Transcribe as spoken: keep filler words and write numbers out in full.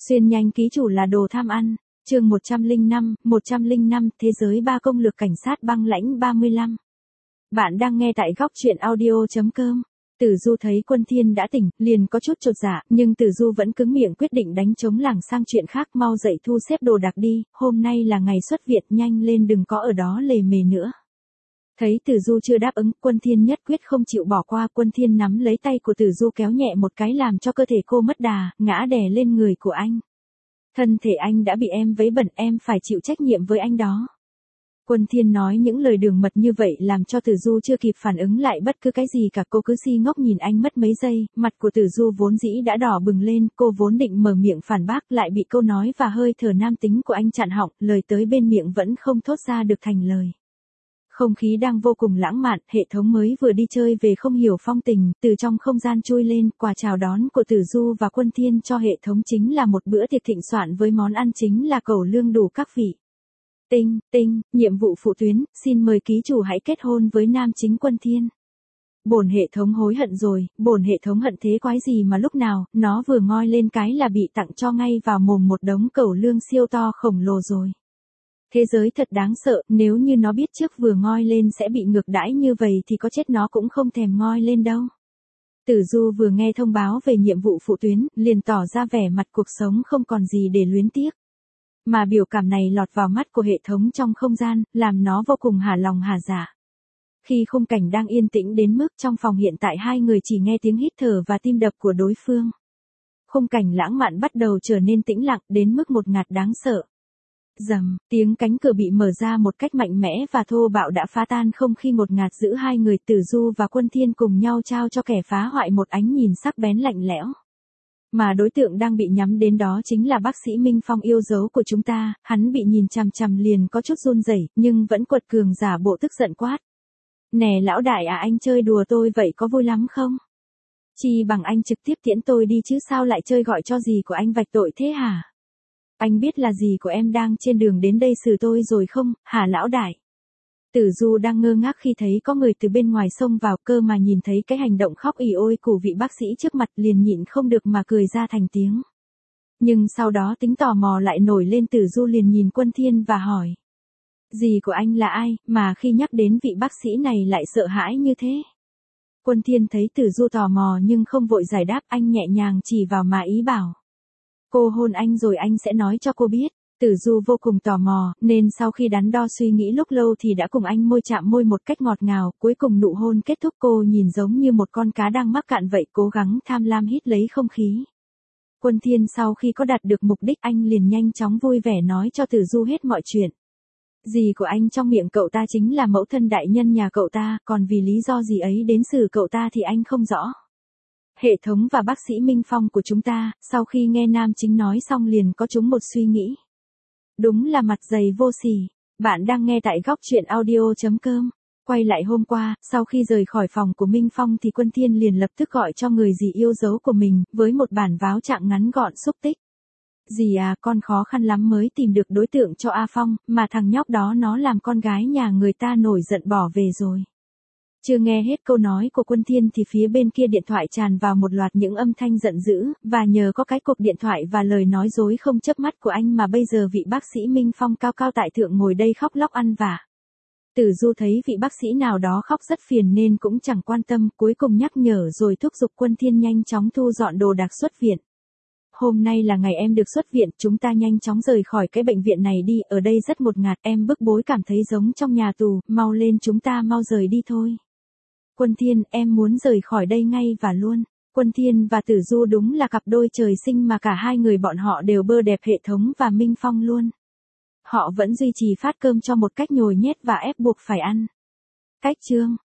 Xuyên nhanh ký chủ là đồ tham ăn. Chương một trăm lẻ năm, một trăm lẻ năm Thế giới ba công lược cảnh sát băng lãnh ba mươi lăm. Bạn đang nghe tại góc truyện audio chấm com. Tử Du thấy Quân Thiên đã tỉnh, liền có chút chột dạ, nhưng Tử Du vẫn cứng miệng quyết định đánh trống lảng sang chuyện khác, mau dậy thu xếp đồ đạc đi, hôm nay là ngày xuất viện, nhanh lên đừng có ở đó lề mề nữa. Thấy Tử Du chưa đáp ứng, Quân Thiên nhất quyết không chịu bỏ qua, Quân Thiên nắm lấy tay của Tử Du kéo nhẹ một cái làm cho cơ thể cô mất đà, ngã đè lên người của anh. Thân thể anh đã bị em vấy bẩn, em phải chịu trách nhiệm với anh đó. Quân Thiên nói những lời đường mật như vậy làm cho Tử Du chưa kịp phản ứng lại bất cứ cái gì cả, cô cứ si ngốc nhìn anh mất mấy giây, mặt của Tử Du vốn dĩ đã đỏ bừng lên, cô vốn định mở miệng phản bác lại bị câu nói và hơi thở nam tính của anh chặn họng, lời tới bên miệng vẫn không thốt ra được thành lời. Không khí đang vô cùng lãng mạn, hệ thống mới vừa đi chơi về không hiểu phong tình, từ trong không gian chui lên, quà chào đón của Tử Du và Quân Thiên cho hệ thống chính là một bữa tiệc thịnh soạn với món ăn chính là cẩu lương đủ các vị. Tinh, tinh, nhiệm vụ phụ tuyến, xin mời ký chủ hãy kết hôn với nam chính Quân Thiên. Bổn hệ thống hối hận rồi, bổn hệ thống hận thế quái gì mà lúc nào, nó vừa ngoi lên cái là bị tặng cho ngay vào mồm một đống cẩu lương siêu to khổng lồ rồi. Thế giới thật đáng sợ, nếu như nó biết trước vừa ngoi lên sẽ bị ngược đãi như vậy thì có chết nó cũng không thèm ngoi lên đâu. Tử Du vừa nghe thông báo về nhiệm vụ phụ tuyến, liền tỏ ra vẻ mặt cuộc sống không còn gì để luyến tiếc. Mà biểu cảm này lọt vào mắt của hệ thống trong không gian, làm nó vô cùng hả lòng hả dạ. Khi khung cảnh đang yên tĩnh đến mức trong phòng hiện tại hai người chỉ nghe tiếng hít thở và tim đập của đối phương. Khung cảnh lãng mạn bắt đầu trở nên tĩnh lặng đến mức một ngạt đáng sợ. Rầm, tiếng cánh cửa bị mở ra một cách mạnh mẽ và thô bạo đã phá tan không khí ngột ngạt giữa hai người. Tử Du và Quân Thiên cùng nhau trao cho kẻ phá hoại một ánh nhìn sắc bén lạnh lẽo. Mà đối tượng đang bị nhắm đến đó chính là bác sĩ Minh Phong yêu dấu của chúng ta, hắn bị nhìn chằm chằm liền có chút run rẩy, nhưng vẫn quật cường giả bộ tức giận quát. Nè lão đại à, anh chơi đùa tôi vậy có vui lắm không? Chi bằng anh trực tiếp tiễn tôi đi chứ sao lại chơi gọi cho gì của anh vạch tội thế hả? Anh biết là gì của em đang trên đường đến đây xử tôi rồi không, hả lão đại? Tử Du đang ngơ ngác khi thấy có người từ bên ngoài xông vào, cơ mà nhìn thấy cái hành động khóc ỉ ôi của vị bác sĩ trước mặt liền nhịn không được mà cười ra thành tiếng. Nhưng sau đó tính tò mò lại nổi lên, Tử Du liền nhìn Quân Thiên và hỏi. Dì của anh là ai, mà khi nhắc đến vị bác sĩ này lại sợ hãi như thế? Quân Thiên thấy Tử Du tò mò nhưng không vội giải đáp, anh nhẹ nhàng chỉ vào mà ý bảo. Cô hôn anh rồi anh sẽ nói cho cô biết. Tử Du vô cùng tò mò, nên sau khi đắn đo suy nghĩ lúc lâu thì đã cùng anh môi chạm môi một cách ngọt ngào, cuối cùng nụ hôn kết thúc. Cô nhìn giống như một con cá đang mắc cạn vậy, cố gắng tham lam hít lấy không khí. Quân Thiên sau khi có đạt được mục đích anh liền nhanh chóng vui vẻ nói cho Tử Du hết mọi chuyện. Dì của anh trong miệng cậu ta chính là mẫu thân đại nhân nhà cậu ta, còn vì lý do gì ấy đến xử cậu ta thì anh không rõ. Hệ thống và bác sĩ Minh Phong của chúng ta, sau khi nghe nam chính nói xong liền có chúng một suy nghĩ. Đúng là mặt dày vô sỉ. Bạn đang nghe tại góc truyện audio chấm com. Quay lại hôm qua, sau khi rời khỏi phòng của Minh Phong thì Quân Thiên liền lập tức gọi cho người dì yêu dấu của mình, với một bản váo trạng ngắn gọn xúc tích. Dì à, con khó khăn lắm mới tìm được đối tượng cho A Phong, mà thằng nhóc đó nó làm con gái nhà người ta nổi giận bỏ về rồi. Chưa nghe hết câu nói của Quân Thiên thì phía bên kia điện thoại tràn vào một loạt những âm thanh giận dữ, và nhờ có cái cuộc điện thoại và lời nói dối không chớp mắt của anh mà bây giờ vị bác sĩ Minh Phong cao cao tại thượng ngồi đây khóc lóc ăn vạ. Tử Du thấy vị bác sĩ nào đó khóc rất phiền nên cũng chẳng quan tâm, cuối cùng nhắc nhở rồi thúc giục Quân Thiên nhanh chóng thu dọn đồ đạc xuất viện. Hôm nay là ngày em được xuất viện, chúng ta nhanh chóng rời khỏi cái bệnh viện này đi, ở đây rất ngột ngạt, em bức bối cảm thấy giống trong nhà tù, mau lên chúng ta mau rời đi thôi. Quân Thiên, em muốn rời khỏi đây ngay và luôn. Quân Thiên và Tử Du đúng là cặp đôi trời sinh mà cả hai người bọn họ đều bơ đẹp hệ thống và Minh Phong luôn. Họ vẫn duy trì phát cơm cho một cách nhồi nhét và ép buộc phải ăn. Cách chương